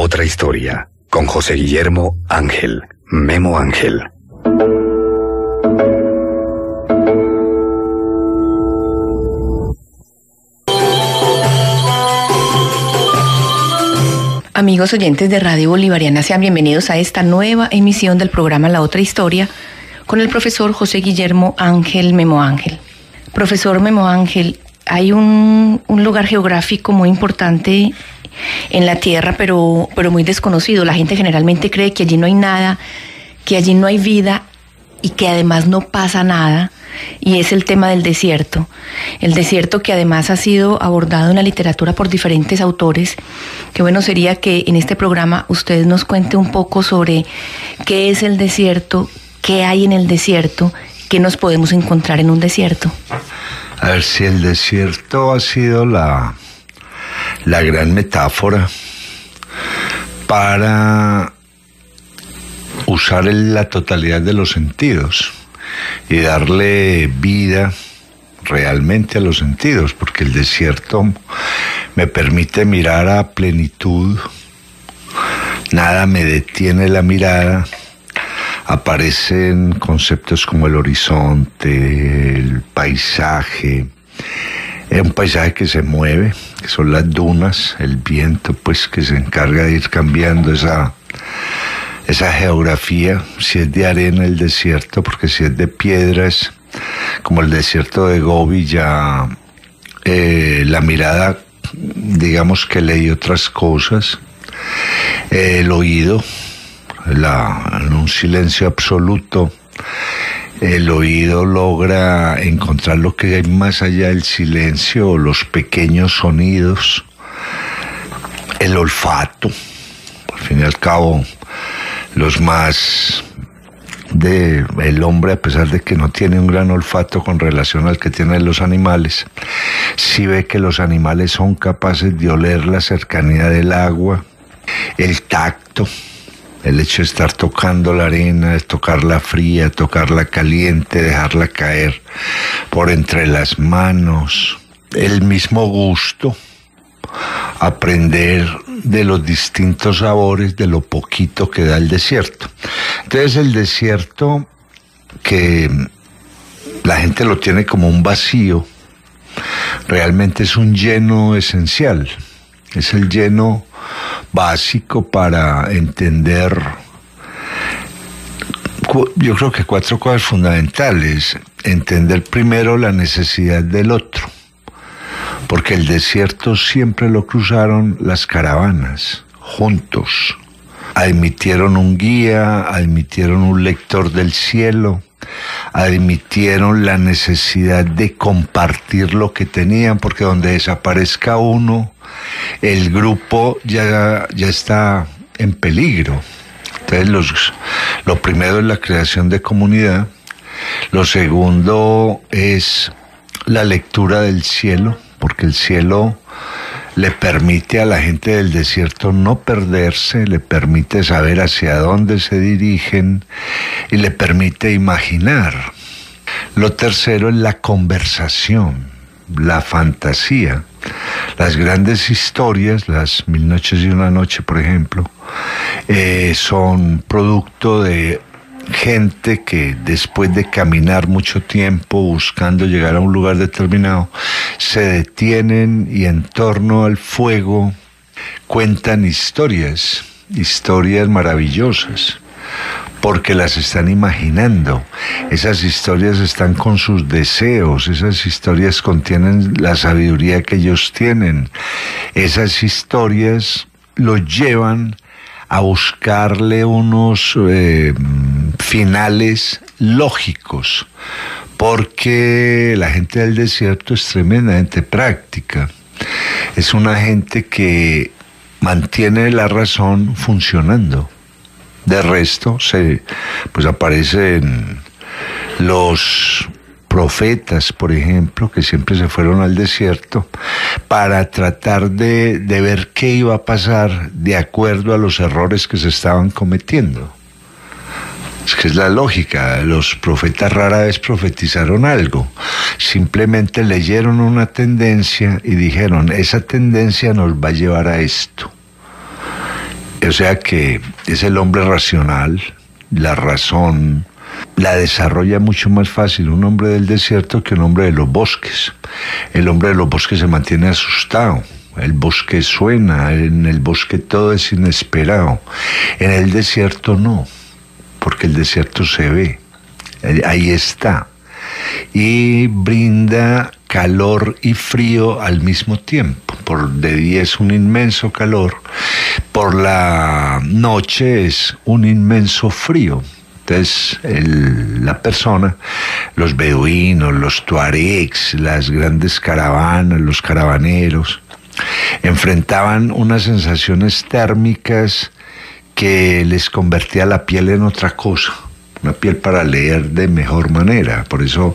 otra historia, con José Guillermo Ángel, Memo Ángel. Amigos oyentes de Radio Bolivariana, sean bienvenidos a esta nueva emisión del programa La Otra Historia con el profesor José Guillermo Ángel, Memo Ángel. Profesor Memo Ángel, hay un lugar geográfico muy importante en la Tierra, pero muy desconocido. La gente generalmente cree que allí no hay nada, que allí no hay vida y que además no pasa nada, y es el tema del desierto. El desierto que además ha sido abordado en la literatura por diferentes autores. Qué bueno sería que en este programa usted nos cuente un poco sobre qué es el desierto, qué hay en el desierto, qué nos podemos encontrar en un desierto. A ver, si el desierto ha sido la gran metáfora para usar la totalidad de los sentidos y darle vida realmente a los sentidos, porque el desierto me permite mirar a plenitud, nada me detiene la mirada, aparecen conceptos como el horizonte, el paisaje, un paisaje que se mueve, que son las dunas, el viento pues que se encarga de ir cambiando esa geografía, si es de arena el desierto, porque si es de piedras, como el desierto de Gobi, ya la mirada, digamos que leí otras cosas, el oído, en un silencio absoluto, el oído logra encontrar lo que hay más allá del silencio, los pequeños sonidos, el olfato, al fin y al cabo, los más el hombre, a pesar de que no tiene un gran olfato con relación al que tienen los animales, sí ve que los animales son capaces de oler la cercanía del agua, el tacto, el hecho de estar tocando la arena, de tocarla fría, tocarla caliente, dejarla caer por entre las manos, el mismo gusto, aprender de los distintos sabores, de lo poquito que da el desierto. Entonces el desierto, que la gente lo tiene como un vacío, realmente es un lleno esencial, es el lleno básico para entender, yo creo que 4 cosas fundamentales. Entender primero la necesidad del otro, porque el desierto siempre lo cruzaron las caravanas, juntos. Admitieron un guía, admitieron un lector del cielo, admitieron la necesidad de compartir lo que tenían, porque donde desaparezca uno, el grupo ya está en peligro. Entonces lo primero es la creación de comunidad, lo segundo es la lectura del cielo, porque el cielo le permite a la gente del desierto no perderse, le permite saber hacia dónde se dirigen y le permite imaginar. Lo tercero es la conversación, la fantasía. Las grandes historias, las 1000 noches y una noche, por ejemplo, son producto de gente que después de caminar mucho tiempo buscando llegar a un lugar determinado, se detienen y en torno al fuego cuentan historias maravillosas, porque las están imaginando. Esas historias están con sus deseos, esas historias contienen la sabiduría que ellos tienen, esas historias los llevan a buscarle unos finales lógicos, porque la gente del desierto es tremendamente práctica. Es una gente que mantiene la razón funcionando. De resto, pues aparecen los profetas, por ejemplo, que siempre se fueron al desierto para tratar de ver qué iba a pasar de acuerdo a los errores que se estaban cometiendo. Es que es la lógica, los profetas rara vez profetizaron algo, simplemente leyeron una tendencia y dijeron, esa tendencia nos va a llevar a esto. O sea que es el hombre racional, la razón la desarrolla mucho más fácil un hombre del desierto que un hombre de los bosques. El hombre de los bosques se mantiene asustado. El bosque suena, en el bosque todo es inesperado. En el desierto no, porque el desierto se ve, ahí está. Y brinda calor y frío al mismo tiempo. De día es un inmenso calor, por la noche es un inmenso frío. Entonces la persona, los beduinos, los tuaregs, las grandes caravanas, los caravaneros, enfrentaban unas sensaciones térmicas que les convertía la piel en otra cosa, una piel para leer de mejor manera. Por eso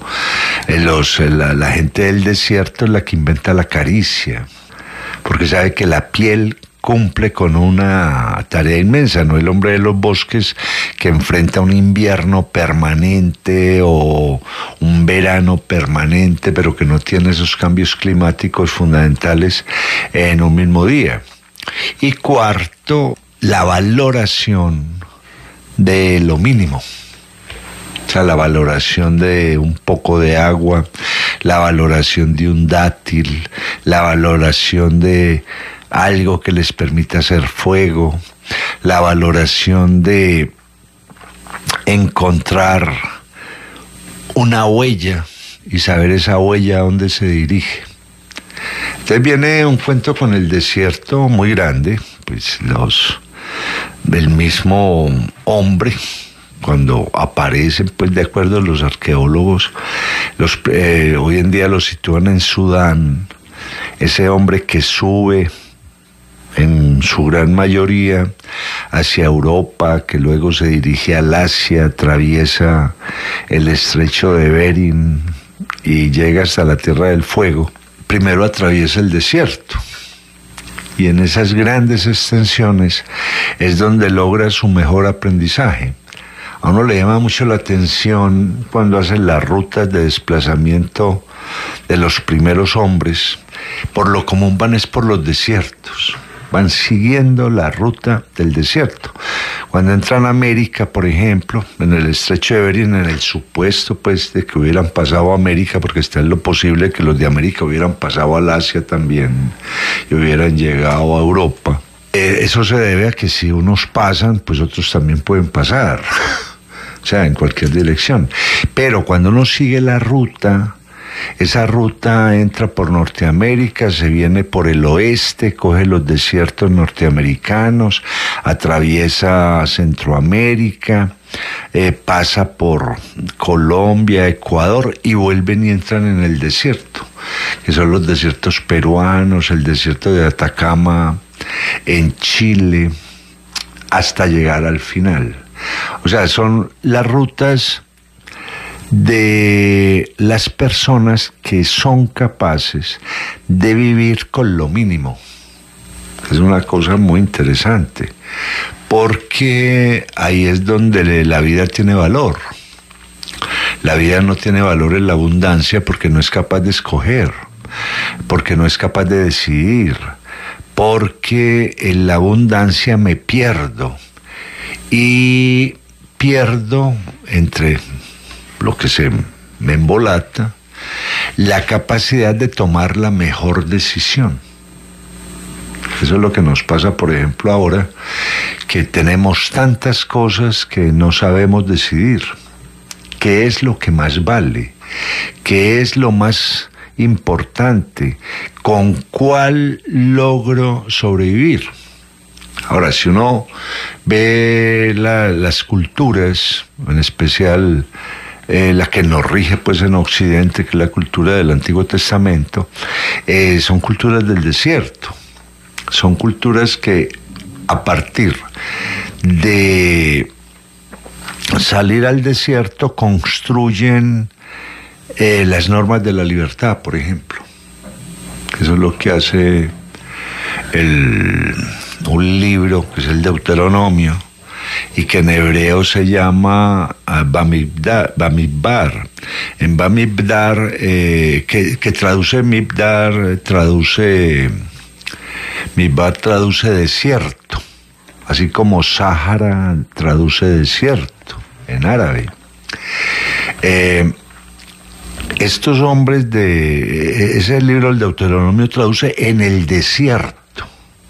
la gente del desierto es la que inventa la caricia, porque sabe que la piel cumple con una tarea inmensa, no el hombre de los bosques que enfrenta un invierno permanente o un verano permanente, pero que no tiene esos cambios climáticos fundamentales en un mismo día. Y cuarto, la valoración de lo mínimo. O sea, la valoración de un poco de agua, la valoración de un dátil, la valoración de algo que les permita hacer fuego, la valoración de encontrar una huella y saber esa huella a dónde se dirige. Entonces viene un cuento con el desierto muy grande, pues el mismo hombre, cuando aparecen, pues de acuerdo a los arqueólogos, hoy en día lo sitúan en Sudán, ese hombre que sube en su gran mayoría hacia Europa, que luego se dirige al Asia, atraviesa el estrecho de Bering y llega hasta la Tierra del Fuego. Primero atraviesa el desierto, y en esas grandes extensiones es donde logra su mejor aprendizaje. A uno le llama mucho la atención cuando hacen las rutas de desplazamiento de los primeros hombres. Por lo común van es por los desiertos, van siguiendo la ruta del desierto. Cuando entran a América, por ejemplo, en el estrecho de Bering, en el supuesto pues de que hubieran pasado a América, porque está en lo posible que los de América hubieran pasado al Asia también y hubieran llegado a Europa. Eso se debe a que si unos pasan, pues otros también pueden pasar, o sea, en cualquier dirección. Pero cuando uno sigue la ruta, esa ruta entra por Norteamérica, se viene por el oeste, coge los desiertos norteamericanos, atraviesa Centroamérica, pasa por Colombia, Ecuador y vuelven y entran en el desierto, que son los desiertos peruanos, el desierto de Atacama en Chile, hasta llegar al final. O sea, son las rutas de las personas que son capaces de vivir con lo mínimo. Es una cosa muy interesante, porque ahí es donde la vida tiene valor. La vida no tiene valor en la abundancia porque no es capaz de escoger, porque no es capaz de decidir, porque en la abundancia me pierdo, y pierdo entre lo que se me embolata la capacidad de tomar la mejor decisión. Eso es lo que nos pasa, por ejemplo, ahora, que tenemos tantas cosas que no sabemos decidir. ¿Qué es lo que más vale? ¿Qué es lo más importante? ¿Con cuál logro sobrevivir? Ahora, si uno ve las culturas, en especial la que nos rige pues en Occidente, que es la cultura del Antiguo Testamento, son culturas del desierto. Son culturas que a partir de salir al desierto construyen las normas de la libertad, por ejemplo. Eso es lo que hace un libro que es el Deuteronomio, y que en hebreo se llama Bamidbar. En Bamidbar, que traduce Midbar, traduce desierto. así como Sahara traduce desierto en árabe. Estos hombres ese libro, el Deuteronomio, traduce en el desierto,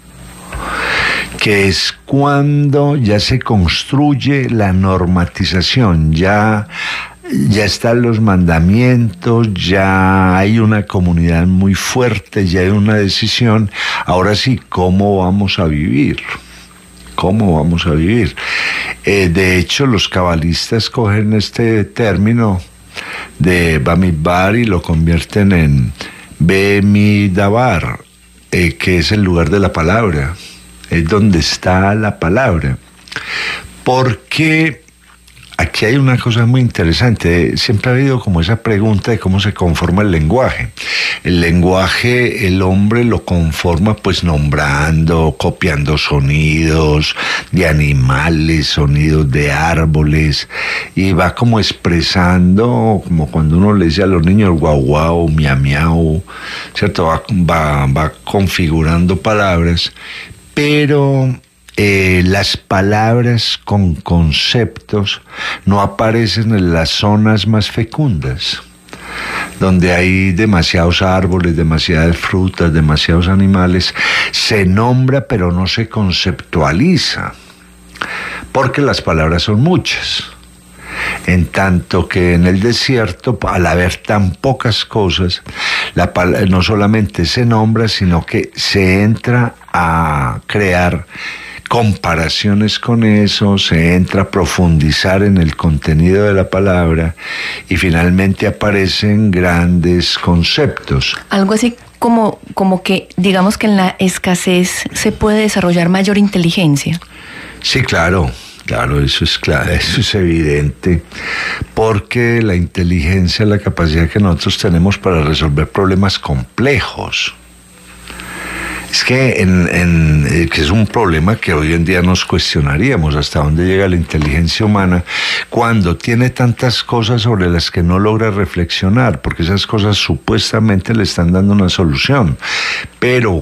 que es cuando ya se construye la normatización, ya están los mandamientos, ya hay una comunidad muy fuerte, ya hay una decisión. Ahora sí, ¿cómo vamos a vivir? ¿Cómo vamos a vivir? De hecho, los cabalistas cogen este término de Bamidbar y lo convierten en Bemidabar, que es el lugar de la palabra, es donde está la palabra. Porque aquí hay una cosa muy interesante. Siempre ha habido como esa pregunta de cómo se conforma el lenguaje. El lenguaje, el hombre lo conforma pues nombrando, copiando sonidos de animales, sonidos de árboles, y va como expresando, como cuando uno le dice a los niños guau guau, miau miau, ¿cierto? Va configurando palabras, pero las palabras con conceptos no aparecen en las zonas más fecundas, donde hay demasiados árboles, demasiadas frutas, demasiados animales. Se nombra pero no se conceptualiza, porque las palabras son muchas. En tanto que en el desierto, al haber tan pocas cosas, no solamente se nombra, sino que se entra a crear comparaciones con eso, se entra a profundizar en el contenido de la palabra y finalmente aparecen grandes conceptos. Algo así como que digamos que en la escasez se puede desarrollar mayor inteligencia. Sí, claro, eso es evidente, porque la inteligencia es la capacidad que nosotros tenemos para resolver problemas complejos. Es que que es un problema que hoy en día nos cuestionaríamos, hasta dónde llega la inteligencia humana cuando tiene tantas cosas sobre las que no logra reflexionar, porque esas cosas supuestamente le están dando una solución. Pero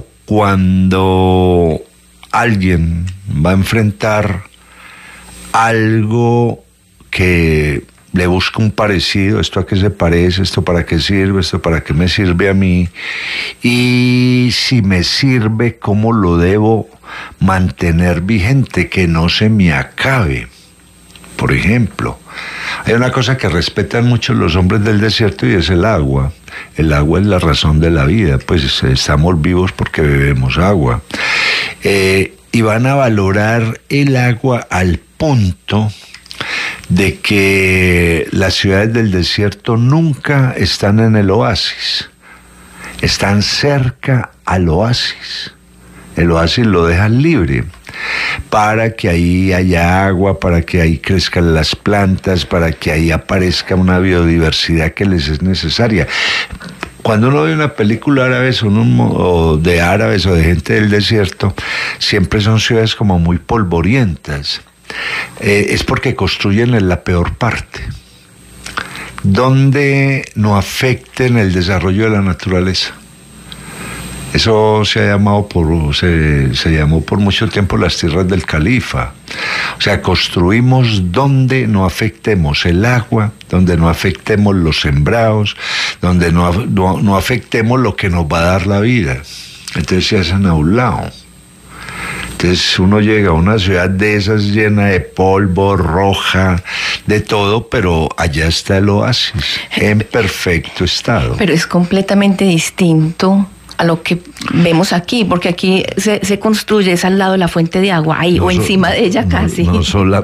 cuando alguien va a enfrentar algo que le busca un parecido, esto a qué se parece, esto para qué sirve, esto para qué me sirve a mí, y si me sirve, ¿cómo lo debo mantener vigente, que no se me acabe? Por ejemplo, hay una cosa que respetan mucho los hombres del desierto y es el agua. El agua es la razón de la vida, pues estamos vivos porque bebemos agua. Y van a valorar el agua al punto de que las ciudades del desierto nunca están en el oasis, están cerca al oasis. El oasis lo dejan libre para que ahí haya agua, para que ahí crezcan las plantas, para que ahí aparezca una biodiversidad que les es necesaria. Cuando uno ve una película árabe o de árabes o de gente del desierto, siempre son ciudades como muy polvorientas. Es porque construyen en la peor parte, donde no afecten el desarrollo de la naturaleza. Eso se llamó por mucho tiempo las tierras del califa. O sea, construimos donde no afectemos el agua, donde no afectemos los sembrados, donde no afectemos lo que nos va a dar la vida. Entonces se hacen a un lado. Entonces uno llega a una ciudad de esas llena de polvo, roja, de todo, pero allá está el oasis, en perfecto estado. Pero es completamente distinto a lo que vemos aquí, porque aquí se construye, es al lado de la fuente de agua, ahí o encima de ella casi. No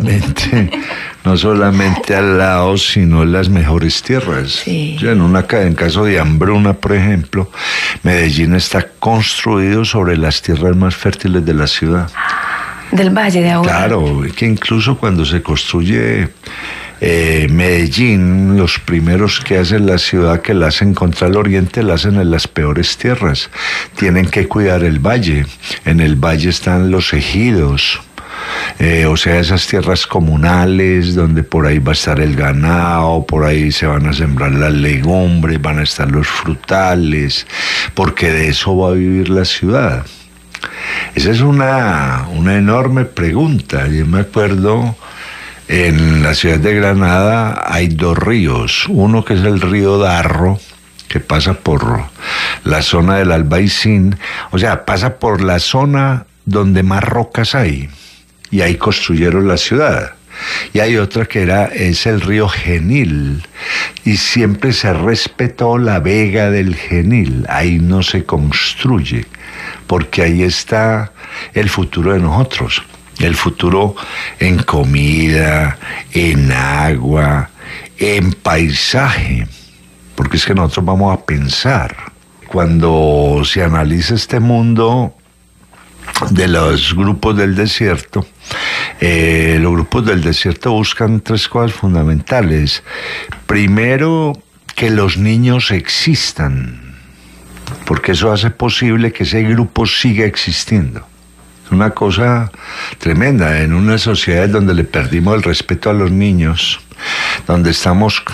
solamente al lado, sino en las mejores tierras. Sí. En caso de hambruna, por ejemplo, Medellín está construido sobre las tierras más fértiles de la ciudad. Del Valle de Agua. Claro, que incluso cuando se construye Medellín, los primeros que hacen la ciudad, que la hacen contra el oriente, la hacen en las peores tierras. Tienen que cuidar el valle. En el valle están los ejidos. O sea, esas tierras comunales donde por ahí va a estar el ganado, por ahí se van a sembrar las legumbres, van a estar los frutales, porque de eso va a vivir la ciudad. Esa es una enorme pregunta. Yo me acuerdo, en la ciudad de Granada hay 2 ríos. Uno que es el río Darro, que pasa por la zona del Albaicín, o sea, pasa por la zona donde más rocas hay, y ahí construyeron la ciudad. Y hay otra que es el río Genil, y siempre se respetó la vega del Genil. Ahí no se construye, porque ahí está el futuro de nosotros, el futuro en comida, en agua, en paisaje, porque es que nosotros vamos a pensar. Cuando se analiza este mundo de los grupos del desierto, los grupos del desierto buscan 3 cosas fundamentales. Primero, que los niños existan, porque eso hace posible que ese grupo siga existiendo. Es una cosa tremenda en una sociedad donde le perdimos el respeto a los niños, donde estamos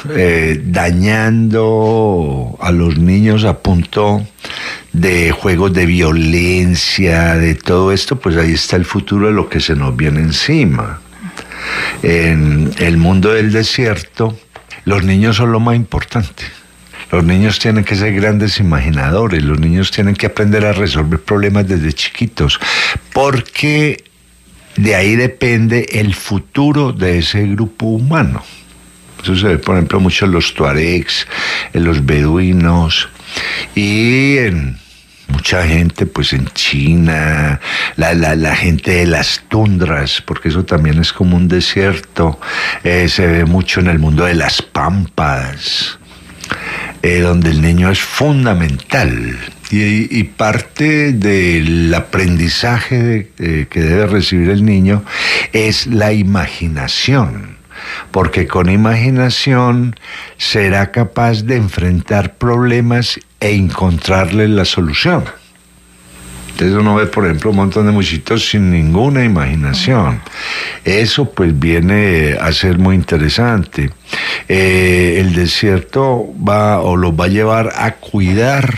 dañando a los niños a punto de juegos de violencia, de todo esto. Pues ahí está el futuro de lo que se nos viene encima. En el mundo del desierto, los niños son lo más importante. Los niños tienen que ser grandes imaginadores, los niños tienen que aprender a resolver problemas desde chiquitos, porque de ahí depende el futuro de ese grupo humano. Eso se ve, por ejemplo, mucho en los tuaregs, en los beduinos, y en mucha gente, pues en China, la gente de las tundras, porque eso también es como un desierto. Se ve mucho en el mundo de las pampas, donde el niño es fundamental. Y parte del aprendizaje que debe recibir el niño es la imaginación, porque con imaginación será capaz de enfrentar problemas e encontrarle la solución. Entonces uno ve, por ejemplo, un montón de muchachitos sin ninguna imaginación. Eso pues viene a ser muy interesante. El desierto los va a llevar a cuidar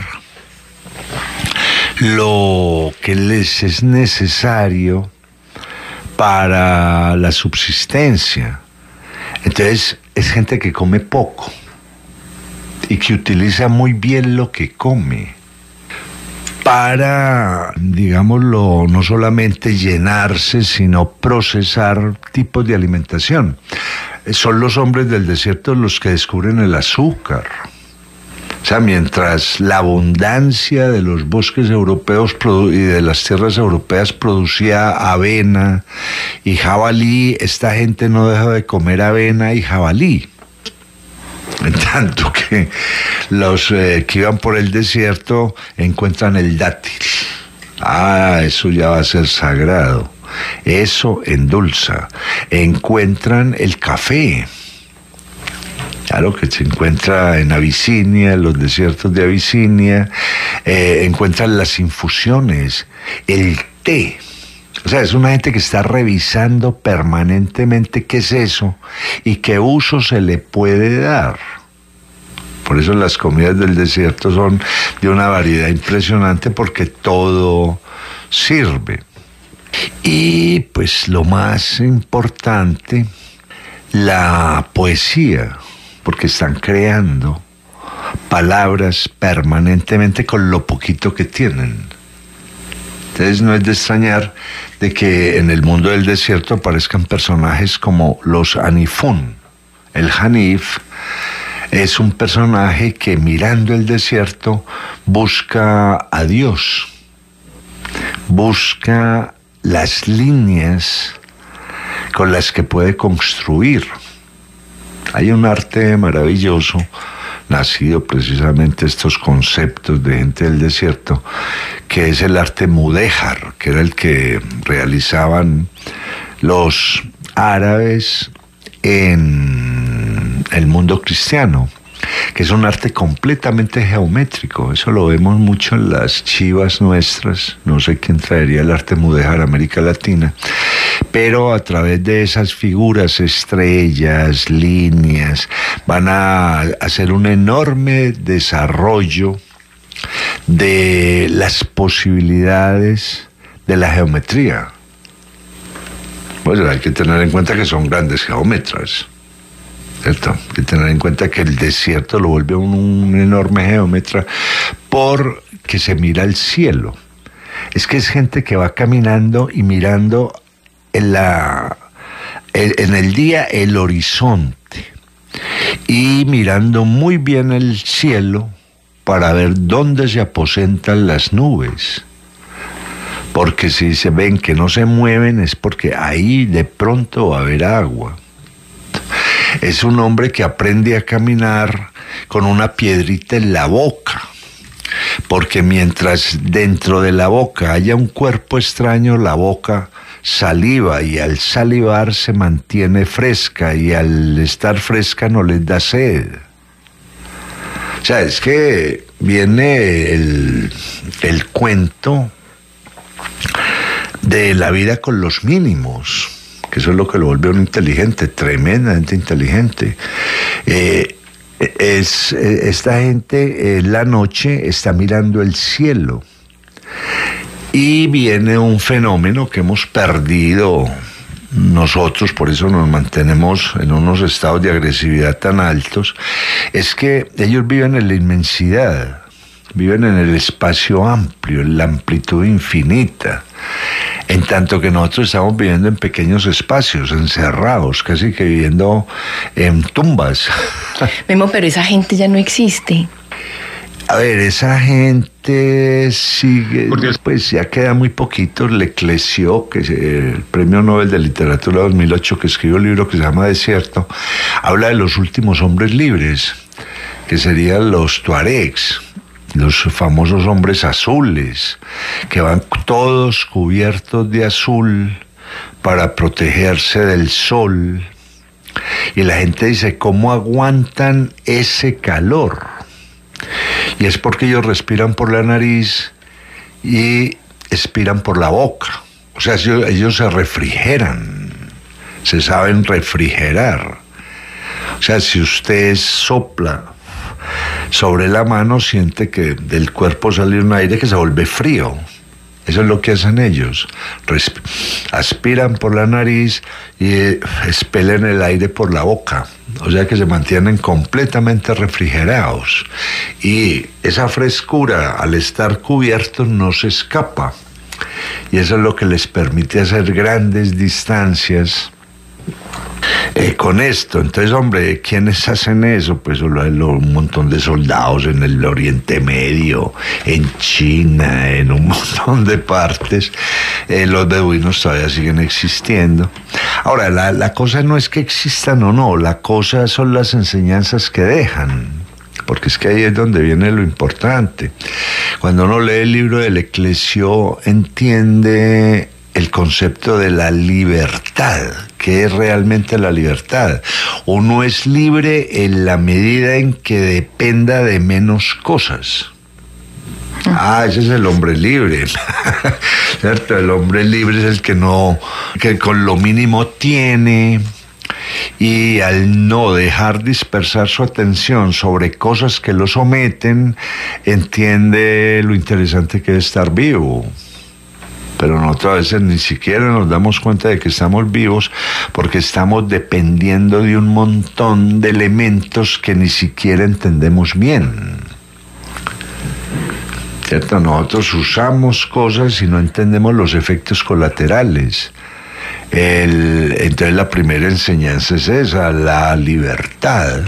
lo que les es necesario para la subsistencia. Entonces es gente que come poco y que utiliza muy bien lo que come para, digámoslo, no solamente llenarse, sino procesar tipos de alimentación. Son los hombres del desierto los que descubren el azúcar. O sea, mientras la abundancia de los bosques europeos y de las tierras europeas producía avena y jabalí, esta gente no deja de comer avena y jabalí. En tanto que los que iban por el desierto encuentran el dátil. Eso ya va a ser sagrado. Eso endulza. Encuentran el café. Claro, que se encuentra en Abisinia, en los desiertos de Abisinia. Encuentran las infusiones, el té. O sea, es una gente que está revisando permanentemente qué es eso y qué uso se le puede dar. Por eso las comidas del desierto son de una variedad impresionante, porque todo sirve. Y pues lo más importante, la poesía, porque están creando palabras permanentemente con lo poquito que tienen. Entonces no es de extrañar de que en el mundo del desierto aparezcan personajes como los Hanifún. El Hanif es un personaje que, mirando el desierto, busca a Dios, busca las líneas con las que puede construir. Hay un arte maravilloso, nacido precisamente estos conceptos de gente del desierto, que es el arte mudéjar, que era el que realizaban los árabes en el mundo cristiano, que es un arte completamente geométrico. Eso lo vemos mucho en las chivas nuestras. No sé quién traería el arte mudéjar a América Latina, pero a través de esas figuras, estrellas, líneas, van a hacer un enorme desarrollo de las posibilidades de la geometría. Pues hay que tener en cuenta que son grandes geómetras, ¿cierto? Hay que tener en cuenta que el desierto lo vuelve un enorme geómetra porque se mira el cielo. Es que es gente que va caminando y mirando en el día el horizonte y mirando muy bien el cielo para ver dónde se aposentan las nubes. Porque si se ven que no se mueven es porque ahí de pronto va a haber agua. Es un hombre que aprende a caminar con una piedrita en la boca, porque mientras dentro de la boca haya un cuerpo extraño, la boca saliva y al salivar se mantiene fresca y al estar fresca no les da sed. O sea, es que viene el cuento de la vida con los mínimos, que eso es lo que lo vuelve a uno inteligente, tremendamente inteligente. Esta gente en la noche está mirando el cielo y viene un fenómeno que hemos perdido nosotros, por eso nos mantenemos en unos estados de agresividad tan altos, es que ellos viven en la inmensidad, viven en el espacio amplio, en la amplitud infinita, en tanto que nosotros estamos viviendo en pequeños espacios, encerrados, casi que viviendo en tumbas. Memo, pero esa gente ya no existe. A ver, esa gente sigue, pues ya queda muy poquito. Leclésio, que es el Premio Nobel de Literatura 2008, que escribió un libro que se llama Desierto, habla de los últimos hombres libres, que serían los tuaregs, los famosos hombres azules, que van todos cubiertos de azul para protegerse del sol. Y la gente dice, ¿cómo aguantan ese calor? Y es porque ellos respiran por la nariz y expiran por la boca. O sea, ellos se refrigeran, se saben refrigerar. O sea, si usted sopla sobre la mano, siente que del cuerpo sale un aire que se vuelve frío. Eso es lo que hacen ellos. Aspiran por la nariz y expelen el aire por la boca. O sea que se mantienen completamente refrigerados. Y esa frescura, al estar cubiertos, no se escapa. Y eso es lo que les permite hacer grandes distancias con esto. Entonces, hombre, ¿quiénes hacen eso? Pues un montón de soldados en el Oriente Medio, en China, en un montón de partes. Los beduinos todavía siguen existiendo. Ahora, la cosa no es que existan o no, la cosa son las enseñanzas que dejan, porque es que ahí es donde viene lo importante. Cuando uno lee el libro de Leclésio, entiende el concepto de la libertad. ¿Qué es realmente la libertad? Uno es libre en la medida en que dependa de menos cosas. Ese es el hombre libre. ¿Cierto? El hombre libre es el que con lo mínimo tiene, y al no dejar dispersar su atención sobre cosas que lo someten, entiende lo interesante que es estar vivo. Pero nosotros a veces ni siquiera nos damos cuenta de que estamos vivos porque estamos dependiendo de un montón de elementos que ni siquiera entendemos bien. ¿Cierto? Nosotros usamos cosas y no entendemos los efectos colaterales. Entonces la primera enseñanza es esa, la libertad.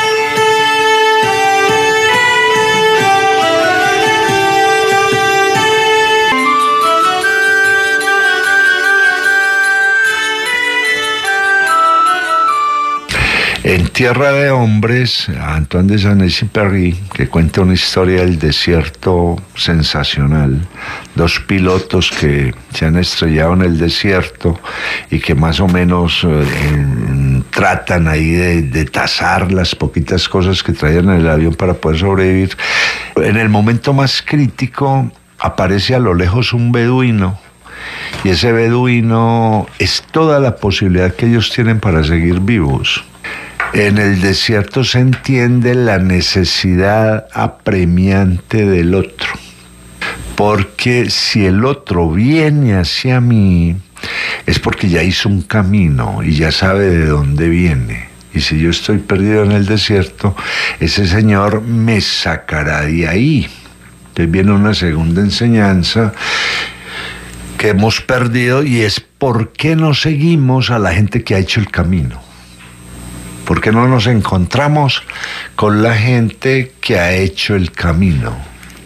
En Tierra de Hombres, Antoine de Saint-Exupéry, que cuenta una historia del desierto sensacional. Dos pilotos que se han estrellado en el desierto y que más o menos tratan ahí de tasar las poquitas cosas que traían en el avión para poder sobrevivir. En el momento más crítico aparece a lo lejos un beduino. Y ese beduino es toda la posibilidad que ellos tienen para seguir vivos. En el desierto se entiende la necesidad apremiante del otro. Porque si el otro viene hacia mí, es porque ya hizo un camino y ya sabe de dónde viene. Y si yo estoy perdido en el desierto, ese Señor me sacará de ahí. Entonces viene una segunda enseñanza que hemos perdido, y es por qué no seguimos a la gente que ha hecho el camino. ¿Por qué no nos encontramos con la gente que ha hecho el camino?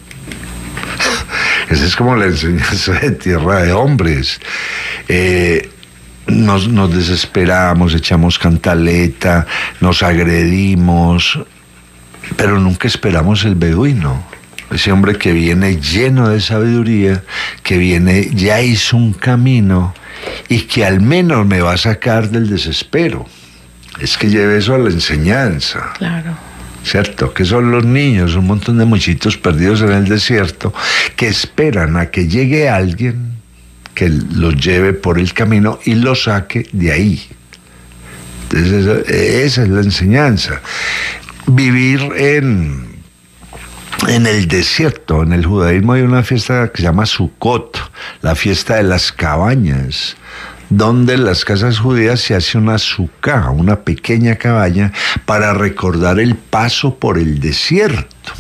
Esa es como la enseñanza de Tierra de Hombres. Nos desesperamos, echamos cantaleta, nos agredimos, pero nunca esperamos el beduino. Ese hombre que viene lleno de sabiduría, que viene, ya hizo un camino y que al menos me va a sacar del desespero. Es que lleve eso a la enseñanza. Claro. ¿Cierto? Que son los niños, un montón de muchachitos perdidos en el desierto que esperan a que llegue alguien que los lleve por el camino y los saque de ahí. Entonces esa es la enseñanza. Vivir en el desierto. En el judaísmo hay una fiesta que se llama Sukkot, la fiesta de las cabañas, donde en las casas judías se hace una sukkah, una pequeña cabaña, para recordar el paso por el desierto,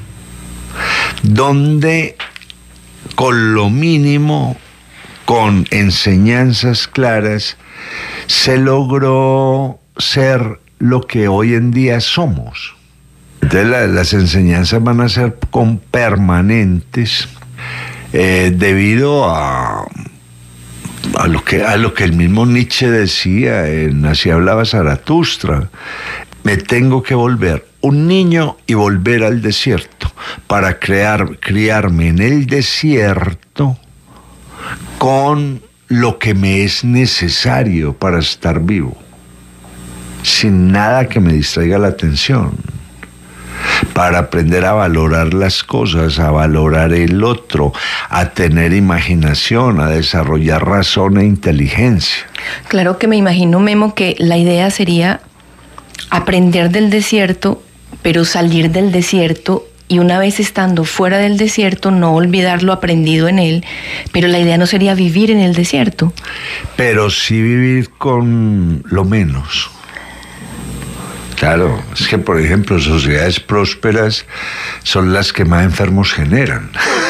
donde con lo mínimo, con enseñanzas claras, se logró ser lo que hoy en día somos. Entonces las enseñanzas van a ser permanentes debido a lo que el mismo Nietzsche decía en Así hablaba Zaratustra. Me tengo que volver un niño y volver al desierto para criarme en el desierto con lo que me es necesario para estar vivo, sin nada que me distraiga la atención, para aprender a valorar las cosas, a valorar el otro, a tener imaginación, a desarrollar razón e inteligencia. Claro que me imagino, Memo, que la idea sería aprender del desierto, pero salir del desierto, y una vez estando fuera del desierto no olvidar lo aprendido en él, pero la idea no sería vivir en el desierto. Pero sí vivir con lo menos. Claro, es que, por ejemplo, sociedades prósperas son las que más enfermos generan.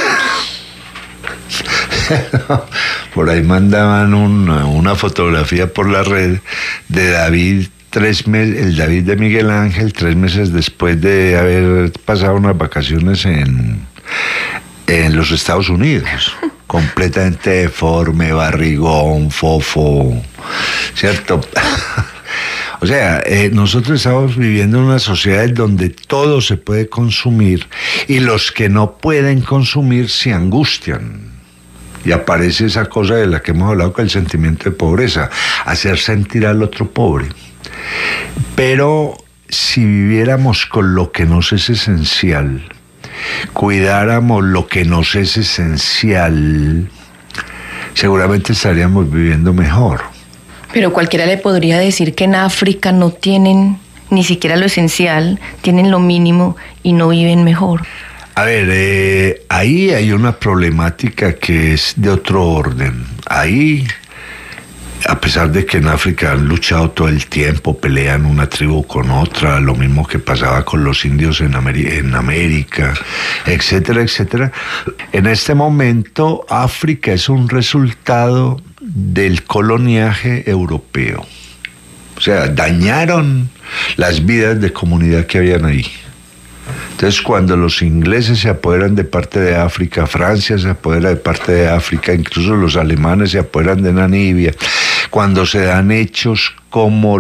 Por ahí mandaban una fotografía por la red de David, el David de Miguel Ángel, 3 meses después de haber pasado unas vacaciones en los Estados Unidos. Completamente deforme, barrigón, fofo, ¿cierto? O sea, nosotros estamos viviendo en una sociedad donde todo se puede consumir y los que no pueden consumir se angustian. Y aparece esa cosa de la que hemos hablado, con el sentimiento de pobreza, hacer sentir al otro pobre. Pero si viviéramos con lo que nos es esencial, cuidáramos lo que nos es esencial, seguramente estaríamos viviendo mejor. Pero cualquiera le podría decir que en África no tienen ni siquiera lo esencial, tienen lo mínimo y no viven mejor. A ver, ahí hay una problemática que es de otro orden. Ahí, a pesar de que en África han luchado todo el tiempo, pelean una tribu con otra, lo mismo que pasaba con los indios en América, etcétera, etcétera. En este momento, África es un resultado del coloniaje europeo. O sea, dañaron las vidas de comunidad que habían ahí. Entonces, cuando los ingleses se apoderan de parte de África, Francia se apodera de parte de África, incluso los alemanes se apoderan de Namibia, cuando se dan hechos como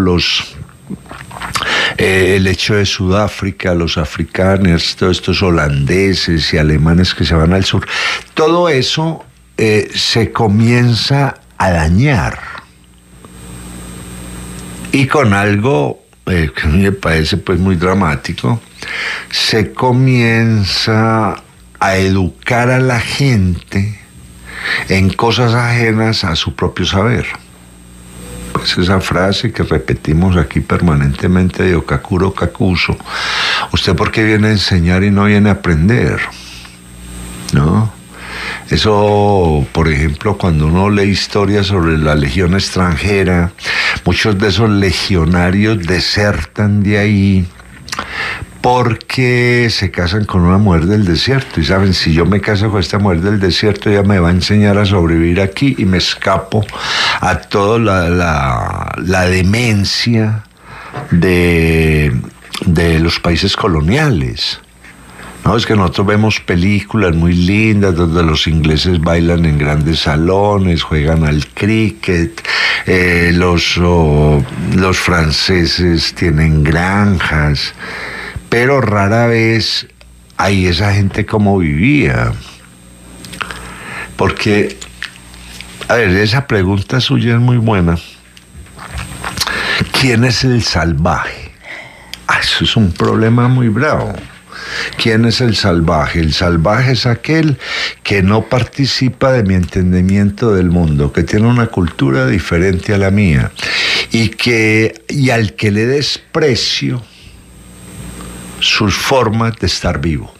el hecho de Sudáfrica, los afrikaners, todos estos holandeses y alemanes que se van al sur, todo eso se comienza a dañar. Y con algo que a mí me parece pues muy dramático, se comienza a educar a la gente en cosas ajenas a su propio saber. Pues esa frase que repetimos aquí permanentemente de Okakuro Kakuso: ¿usted por qué viene a enseñar y no viene a aprender? ¿No? Eso, por ejemplo, cuando uno lee historias sobre la legión extranjera, muchos de esos legionarios desertan de ahí porque se casan con una mujer del desierto y saben, si yo me caso con esta mujer del desierto, ella me va a enseñar a sobrevivir aquí y me escapo a toda la demencia de los países coloniales. No, es que nosotros vemos películas muy lindas donde los ingleses bailan en grandes salones, juegan al cricket, los franceses tienen granjas, pero rara vez hay esa gente como vivía. Porque, a ver, esa pregunta suya es muy buena. ¿Quién es el salvaje? Eso es un problema muy bravo. ¿Quién es el salvaje? El salvaje es aquel que no participa de mi entendimiento del mundo, que tiene una cultura diferente a la mía y al que le desprecio sus formas de estar vivo.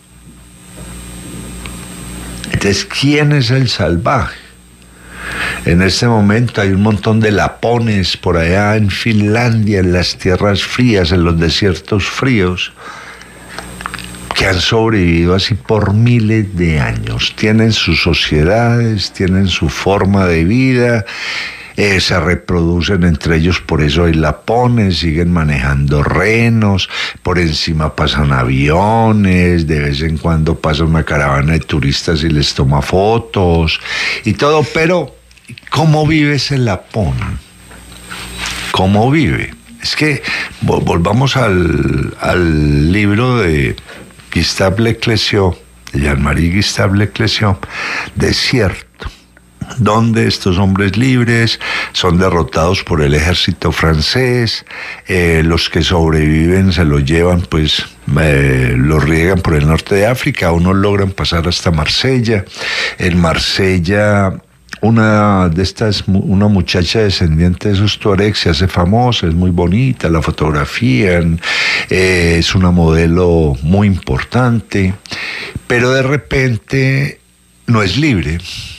Entonces, ¿quién es el salvaje? En este momento hay un montón de lapones por allá en Finlandia, en las tierras frías, en los desiertos fríos, que han sobrevivido así por miles de años. Tienen sus sociedades, tienen su forma de vida, se reproducen entre ellos, por eso hay lapones, siguen manejando renos, por encima pasan aviones, de vez en cuando pasa una caravana de turistas y les toma fotos y todo, pero ¿cómo vive ese lapón? ¿Cómo vive? Es que volvamos al libro de Gustave Le Clézio, de Jean-Marie Gustave Le Clézio, Desierto, donde estos hombres libres son derrotados por el ejército francés, los que sobreviven se los llevan, pues los riegan por el norte de África, unos logran pasar hasta Marsella. En Marsella una muchacha descendiente de esos tuaregs se hace famosa, es muy bonita, la fotografían, es una modelo muy importante, pero de repente no es libre.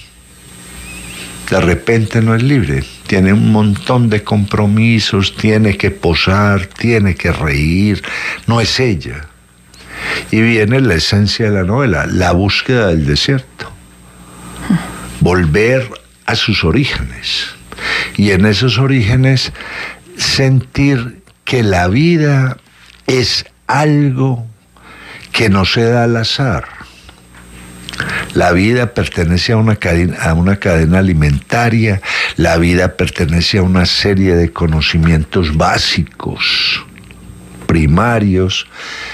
De repente no es libre, tiene un montón de compromisos, tiene que posar, tiene que reír, no es ella. Y viene la esencia de la novela, la búsqueda del desierto, volver a sus orígenes, y en esos orígenes sentir que la vida es algo que no se da al azar. La vida pertenece a una cadena alimentaria, la vida pertenece a una serie de conocimientos básicos, primarios,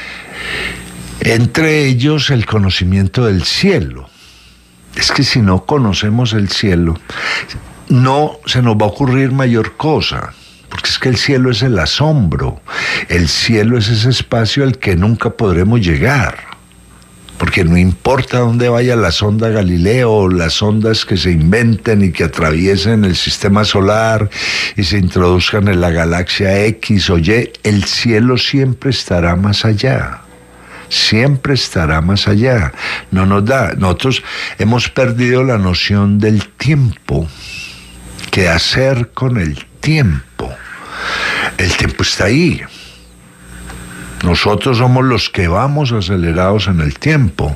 entre ellos el conocimiento del cielo. Es que si no conocemos el cielo, no se nos va a ocurrir mayor cosa, porque es que el cielo es el asombro, el cielo es ese espacio al que nunca podremos llegar. Porque no importa dónde vaya la sonda Galileo o las ondas que se inventen y que atraviesen el sistema solar y se introduzcan en la galaxia X o Y, el cielo siempre estará más allá. Siempre estará más allá. No nos da. Nosotros hemos perdido la noción del tiempo. ¿Qué hacer con el tiempo? El tiempo está ahí. Nosotros somos los que vamos acelerados en el tiempo.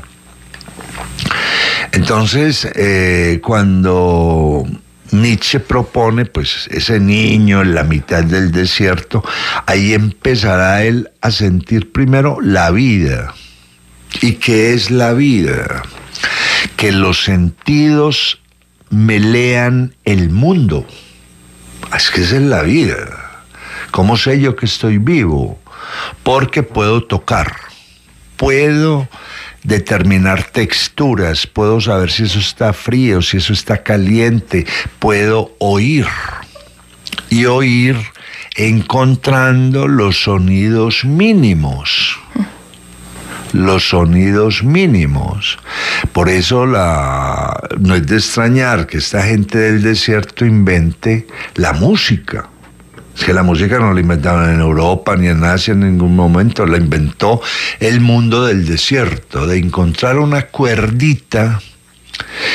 Entonces, cuando Nietzsche propone, pues, ese niño en la mitad del desierto, ahí empezará él a sentir primero la vida. ¿Y qué es la vida? Que los sentidos melean el mundo. Es que esa es la vida. ¿Cómo sé yo que estoy vivo? Porque puedo tocar, puedo determinar texturas, puedo saber si eso está frío, si eso está caliente, puedo oír, y oír encontrando los sonidos mínimos. Los sonidos mínimos. Por eso no es de extrañar que esta gente del desierto invente la música. Es que la música no la inventaron en Europa ni en Asia en ningún momento, la inventó el mundo del desierto, de encontrar una cuerdita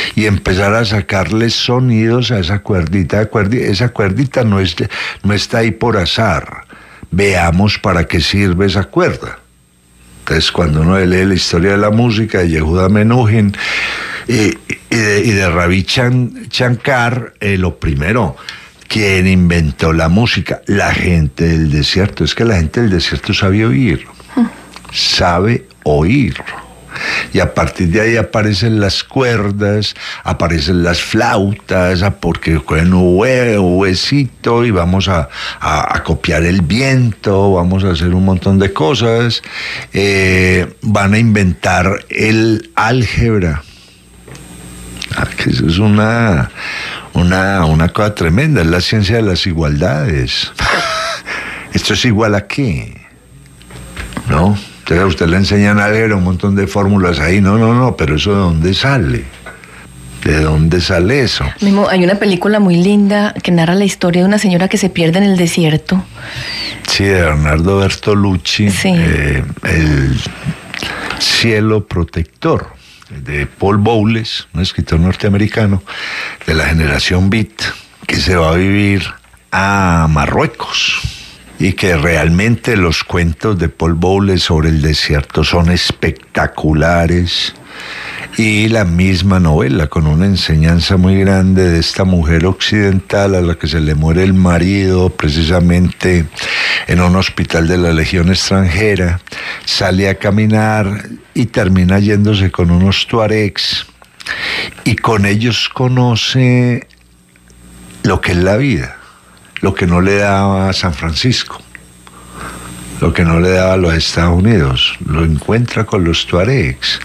y empezar a sacarle sonidos a esa cuerdita. Esa cuerdita no está ahí por azar. Veamos para qué sirve esa cuerda. Entonces, cuando uno lee la historia de la música de Yehuda Menuhin y de Ravi Shankar, lo primero, ¿quién inventó la música? La gente del desierto. Es que la gente del desierto sabe oír. Sabe oír. Y a partir de ahí aparecen las cuerdas, aparecen las flautas, porque con un huesito y vamos a copiar el viento, vamos a hacer un montón de cosas. Van a inventar el álgebra. Que eso es una cosa tremenda, es la ciencia de las igualdades. ¿Esto es igual a qué? ¿No? Entonces a usted le enseñan a leer un montón de fórmulas ahí. No, pero ¿eso de dónde sale? ¿De dónde sale eso? Memo, hay una película muy linda que narra la historia de una señora que se pierde en el desierto. Sí, de Bernardo Bertolucci. Sí. El cielo protector, de Paul Bowles, un escritor norteamericano de la generación Beat, que se va a vivir a Marruecos. Y que realmente los cuentos de Paul Bowles sobre el desierto son espectaculares. Y la misma novela, con una enseñanza muy grande de esta mujer occidental a la que se le muere el marido precisamente en un hospital de la Legión extranjera, sale a caminar y termina yéndose con unos tuaregs y con ellos conoce lo que es la vida. Lo que no le daba a San Francisco, lo que no le daba a los Estados Unidos, lo encuentra con los tuaregs.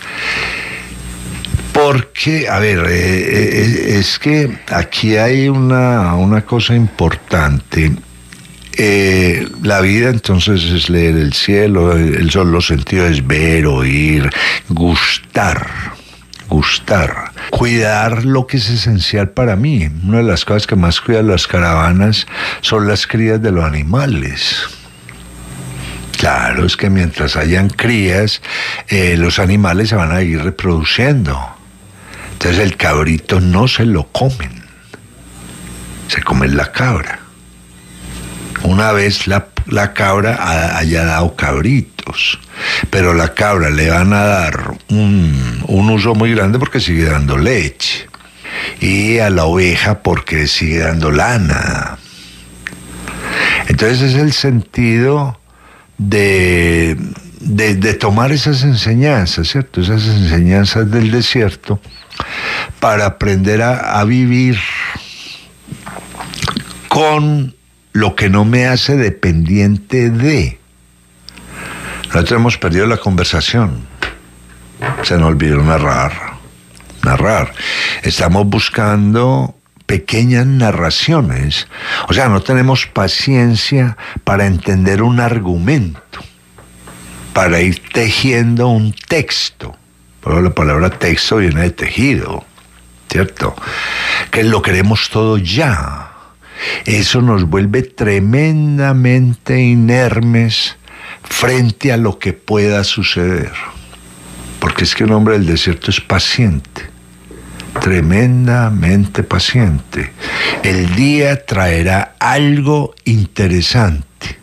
Porque, a ver, es que aquí hay una cosa importante. La vida entonces es leer el cielo, los sentidos es ver, oír, gustar. Cuidar lo que es esencial para mí. Una de las cosas que más cuidan las caravanas son las crías de los animales. Claro, es que mientras hayan crías, los animales se van a ir reproduciendo. Entonces el cabrito no se lo comen, se comen la cabra. Una vez la cabra haya dado cabritos, pero la cabra le van a dar un uso muy grande porque sigue dando leche, y a la oveja porque sigue dando lana. Entonces es el sentido de tomar esas enseñanzas, ¿cierto? Esas enseñanzas del desierto para aprender a vivir con lo que no me hace dependiente de. Nosotros hemos perdido la conversación. Se nos olvidó narrar. Estamos buscando pequeñas narraciones. O sea, no tenemos paciencia para entender un argumento, para ir tejiendo un texto. Pero la palabra texto viene de tejido, ¿cierto? Que lo queremos todo ya. Eso nos vuelve tremendamente inermes frente a lo que pueda suceder. Porque es que un hombre del desierto es paciente, tremendamente paciente. El día traerá algo interesante.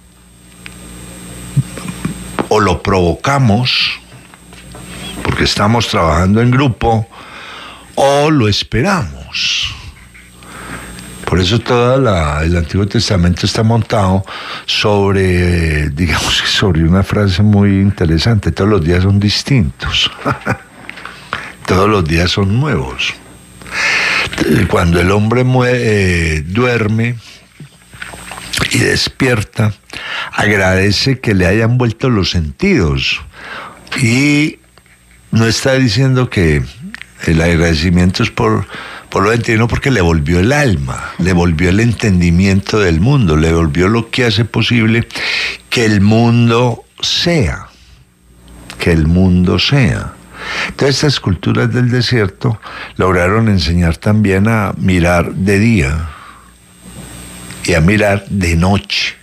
O lo provocamos, porque estamos trabajando en grupo, o lo esperamos. Por eso todo el Antiguo Testamento está montado sobre, digamos que sobre una frase muy interesante: todos los días son distintos. Todos los días son nuevos. Cuando el hombre duerme y despierta, agradece que le hayan vuelto los sentidos. Y no está diciendo que el agradecimiento es por lo entiendo, porque le volvió el alma, le volvió el entendimiento del mundo, le volvió lo que hace posible que el mundo sea. Entonces estas culturas del desierto lograron enseñar también a mirar de día y a mirar de noche.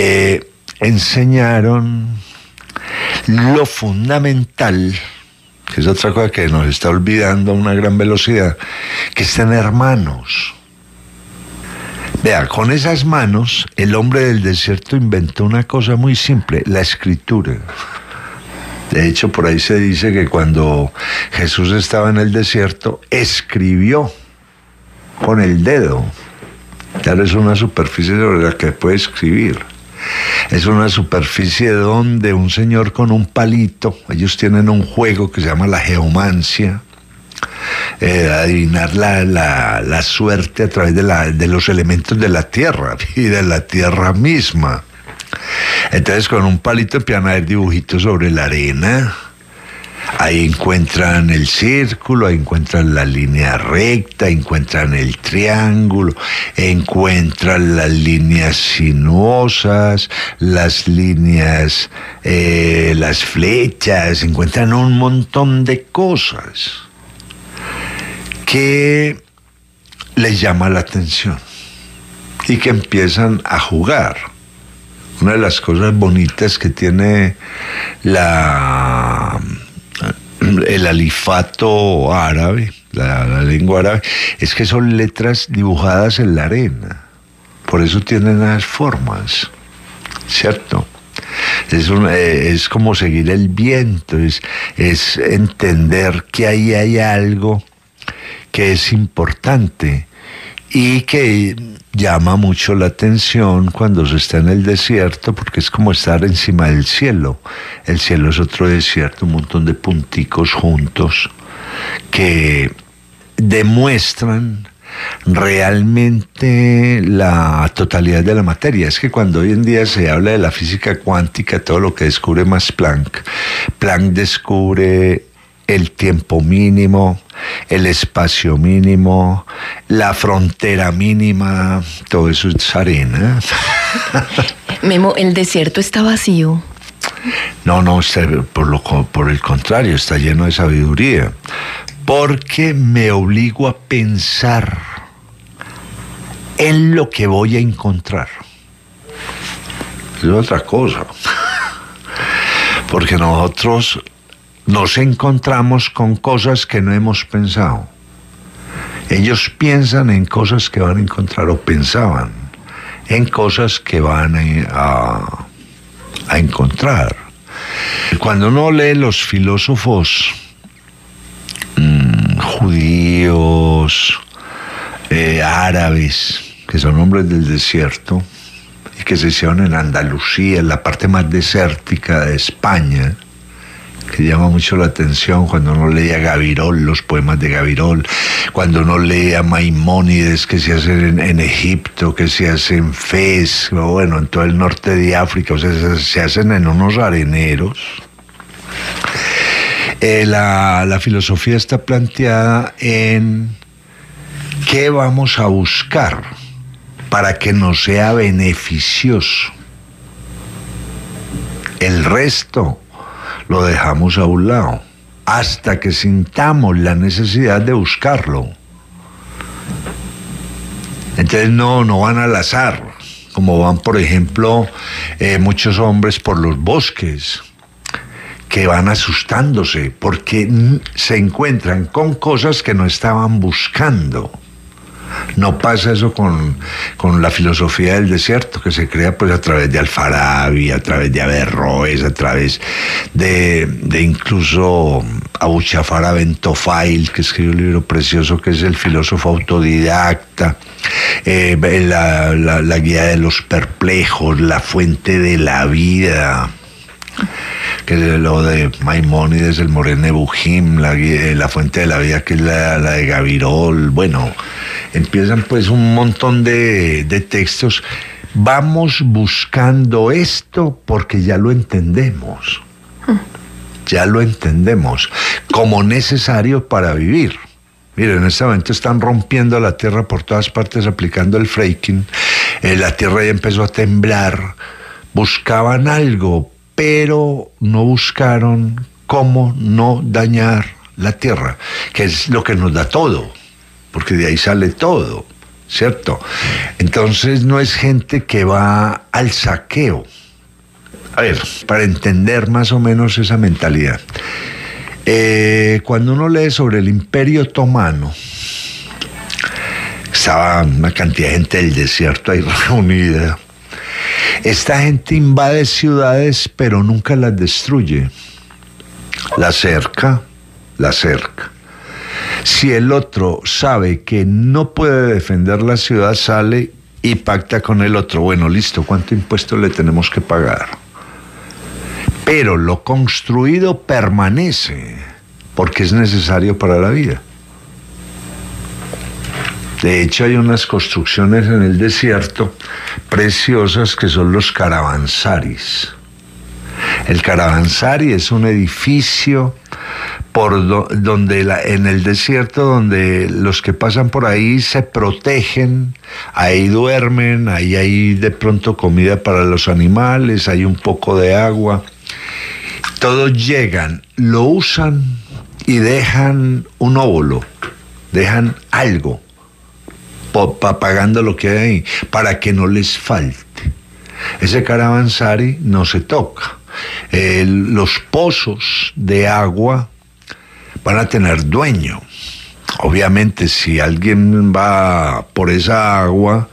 Enseñaron lo fundamental, que es otra cosa que nos está olvidando a una gran velocidad, que es tener manos. Vea, con esas manos, el hombre del desierto inventó una cosa muy simple, la escritura. De hecho, por ahí se dice que cuando Jesús estaba en el desierto, escribió con el dedo. Claro, es una superficie sobre la que puede escribir. Es una superficie donde un señor con un palito, ellos tienen un juego que se llama la geomancia, adivinar la suerte a través de los elementos de la tierra y de la tierra misma. Entonces con un palito empiezan a ver dibujitos sobre la arena. Ahí encuentran el círculo, ahí encuentran la línea recta, encuentran el triángulo, encuentran las líneas sinuosas, las líneas, las flechas, encuentran un montón de cosas que les llama la atención y que empiezan a jugar. Una de las cosas bonitas que tiene el alifato árabe, la lengua árabe, es que son letras dibujadas en la arena. Por eso tienen las formas, ¿cierto? Es como seguir el viento, es entender que ahí hay algo que es importante y que llama mucho la atención cuando se está en el desierto, porque es como estar encima del cielo. El cielo es otro desierto, un montón de punticos juntos que demuestran realmente la totalidad de la materia. Es que cuando hoy en día se habla de la física cuántica, todo lo que descubre Max Planck descubre el tiempo mínimo, el espacio mínimo, la frontera mínima, todo eso es arena. Memo, ¿el desierto está vacío? No, por el contrario, está lleno de sabiduría, porque me obligo a pensar en lo que voy a encontrar. Es otra cosa, porque nosotros nos encontramos con cosas que no hemos pensado. Ellos piensan en cosas que van a encontrar, o pensaban en cosas que van a encontrar. Cuando uno lee los filósofos judíos, árabes, que son hombres del desierto, y que se hicieron en Andalucía, en la parte más desértica de España, que llama mucho la atención cuando uno lee a Gabirol, los poemas de Gabirol, cuando uno lee a Maimónides, que se hacen en Egipto, que se hacen en Fez, bueno, en todo el norte de África, o sea, se hacen en unos areneros. La filosofía está planteada en qué vamos a buscar para que nos sea beneficioso. El resto lo dejamos a un lado hasta que sintamos la necesidad de buscarlo. Entonces no van al azar, como van, por ejemplo, muchos hombres por los bosques, que van asustándose porque se encuentran con cosas que no estaban buscando. No pasa eso con la filosofía del desierto, que se crea pues a través de Alfarabi, a través de Averroes, a través de incluso Abu Jafar Abentofail, que escribió un libro precioso que es El filósofo autodidacta, la guía de los perplejos, la fuente de la vida, que es lo de Maimónides, el Moré Nebuchim, la fuente de la vida, que es la de Gabirol. Bueno, empiezan pues un montón de textos. Vamos buscando esto porque ya lo entendemos. Ya lo entendemos como necesario para vivir. Miren, en este momento están rompiendo la tierra por todas partes, aplicando el fracking. La tierra ya empezó a temblar. Buscaban algo, pero no buscaron cómo no dañar la tierra, que es lo que nos da todo, porque de ahí sale todo, ¿cierto? Entonces no es gente que va al saqueo. A ver, para entender más o menos esa mentalidad, Cuando uno lee sobre el Imperio Otomano, estaba una cantidad de gente del desierto ahí reunida. Esta gente invade ciudades, pero nunca las destruye. La cerca. Si el otro sabe que no puede defender la ciudad, sale y pacta con el otro. Bueno, listo, ¿cuánto impuesto le tenemos que pagar? Pero lo construido permanece, porque es necesario para la vida. De hecho, hay unas construcciones en el desierto preciosas que son los caravansaris. El caravansari es un edificio en el desierto donde los que pasan por ahí se protegen, ahí duermen, ahí hay de pronto comida para los animales, hay un poco de agua. Todos llegan, lo usan y dejan un óvulo, dejan algo, pagando lo que hay ahí, para que no les falte. Ese caravansari no se toca. Los pozos de agua van a tener dueño. Obviamente, si alguien va por esa agua,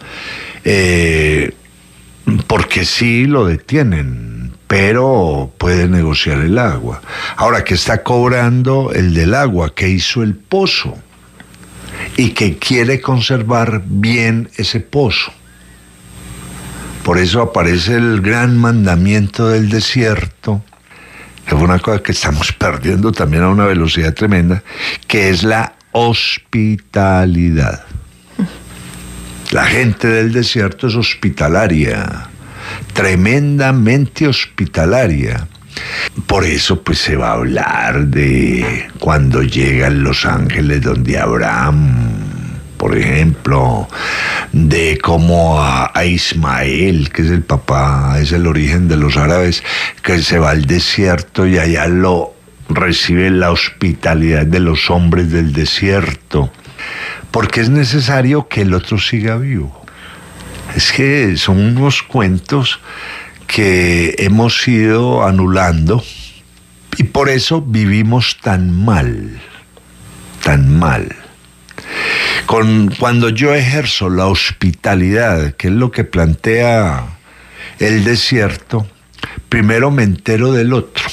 porque sí lo detienen, pero puede negociar el agua. Ahora, ¿qué está cobrando el del agua? ¿Qué hizo el pozo? Y que quiere conservar bien ese pozo. Por eso aparece el gran mandamiento del desierto, que es una cosa que estamos perdiendo también a una velocidad tremenda, que es la hospitalidad. La gente del desierto es hospitalaria, tremendamente hospitalaria. Por eso pues se va a hablar de cuando llegan los ángeles donde Abraham, por ejemplo, de cómo a Ismael, que es el papá, es el origen de los árabes, que se va al desierto y allá lo recibe la hospitalidad de los hombres del desierto, porque es necesario que el otro siga vivo. Es que son unos cuentos que hemos ido anulando y por eso vivimos tan mal. Cuando yo ejerzo la hospitalidad, que es lo que plantea el desierto, primero me entero del otro.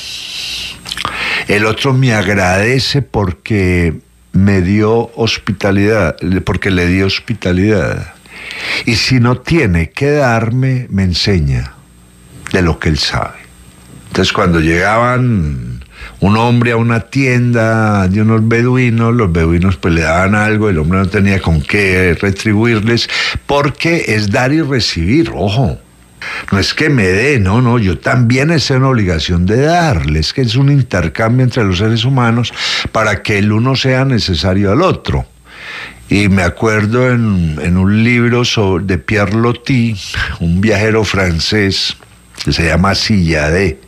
El otro me agradece porque me dio hospitalidad, porque le di hospitalidad. Y si no tiene que darme, me enseña de lo que él sabe. Entonces, cuando llegaban un hombre a una tienda de unos beduinos, los beduinos pues le daban algo, el hombre no tenía con qué retribuirles, porque es dar y recibir, ojo. No es que me dé, no, yo también es una obligación de darles, que es un intercambio entre los seres humanos para que el uno sea necesario al otro. Y me acuerdo en un libro de Pierre Loti, un viajero francés, que se llama Silladé,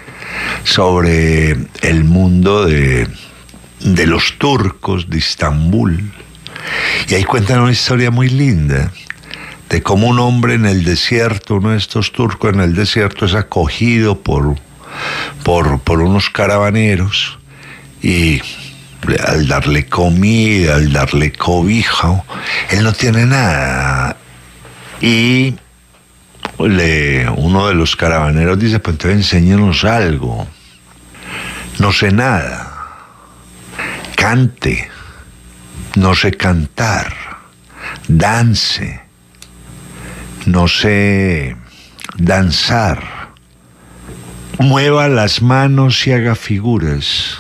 sobre el mundo de los turcos de Istambul. Y ahí cuentan una historia muy linda de cómo un hombre en el desierto, uno de estos turcos en el desierto, es acogido por unos caravaneros y al darle comida, al darle cobija, él no tiene nada. Y uno de los caravaneros dice, pues entonces enséñanos algo. No sé nada. Cante. No sé cantar. Dance. No sé danzar. Mueva las manos y haga figuras.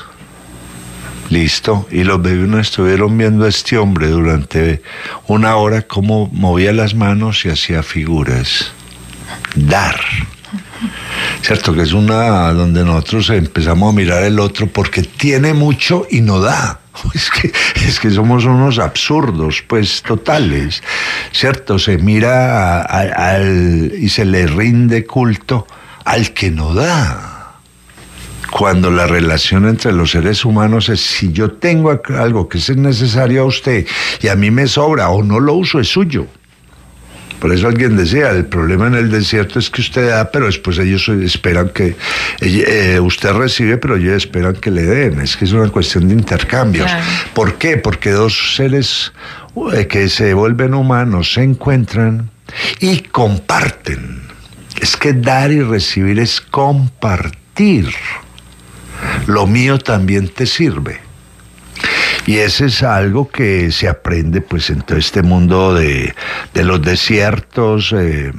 Listo. Y los beduinos estuvieron viendo a este hombre durante una hora cómo movía las manos y hacía figuras. Dar. Cierto que es una donde nosotros empezamos a mirar el otro porque tiene mucho y no da. Es que somos unos absurdos, pues, totales. Cierto, se mira y se le rinde culto al que no da. Cuando la relación entre los seres humanos es, si yo tengo algo que es necesario a usted y a mí me sobra o no lo uso, es suyo. Por eso alguien decía, el problema en el desierto es que usted da, pero después ellos esperan que usted recibe, pero ellos esperan que le den. Es que es una cuestión de intercambios. Claro. ¿Por qué? Porque dos seres que se vuelven humanos se encuentran y comparten. Es que dar y recibir es compartir. Lo mío también te sirve. Y ese es algo que se aprende pues en todo este mundo de los desiertos,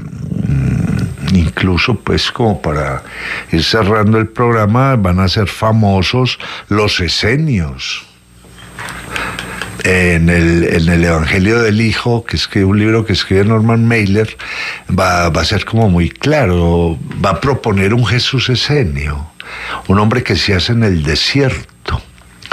incluso pues como para ir cerrando el programa, van a ser famosos los esenios. En el Evangelio del Hijo, que es un libro que escribe Norman Mailer, va a ser como muy claro, va a proponer un Jesús esenio, un hombre que se hace en el desierto,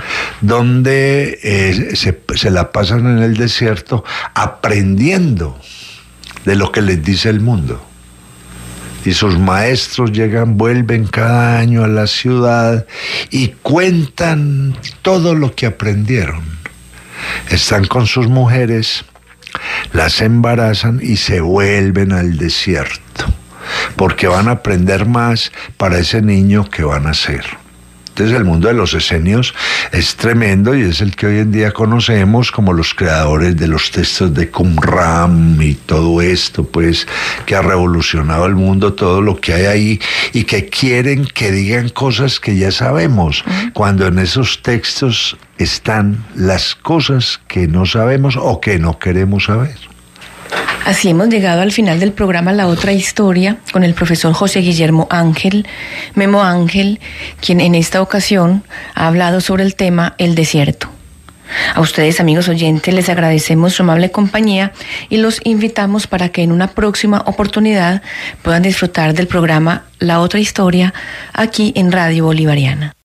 donde se la pasan en el desierto aprendiendo de lo que les dice el mundo. Y sus maestros vuelven cada año a la ciudad y cuentan todo lo que aprendieron. Están con sus mujeres, las embarazan y se vuelven al desierto, porque van a aprender más para ese niño que van a ser. Entonces el mundo de los esenios es tremendo y es el que hoy en día conocemos como los creadores de los textos de Qumran y todo esto, pues, que ha revolucionado el mundo, todo lo que hay ahí, y que quieren que digan cosas que ya sabemos, cuando en esos textos están las cosas que no sabemos o que no queremos saber. Así hemos llegado al final del programa La Otra Historia con el profesor José Guillermo Ángel, Memo Ángel, quien en esta ocasión ha hablado sobre el tema El desierto. A ustedes, amigos oyentes, les agradecemos su amable compañía y los invitamos para que en una próxima oportunidad puedan disfrutar del programa La Otra Historia aquí en Radio Bolivariana.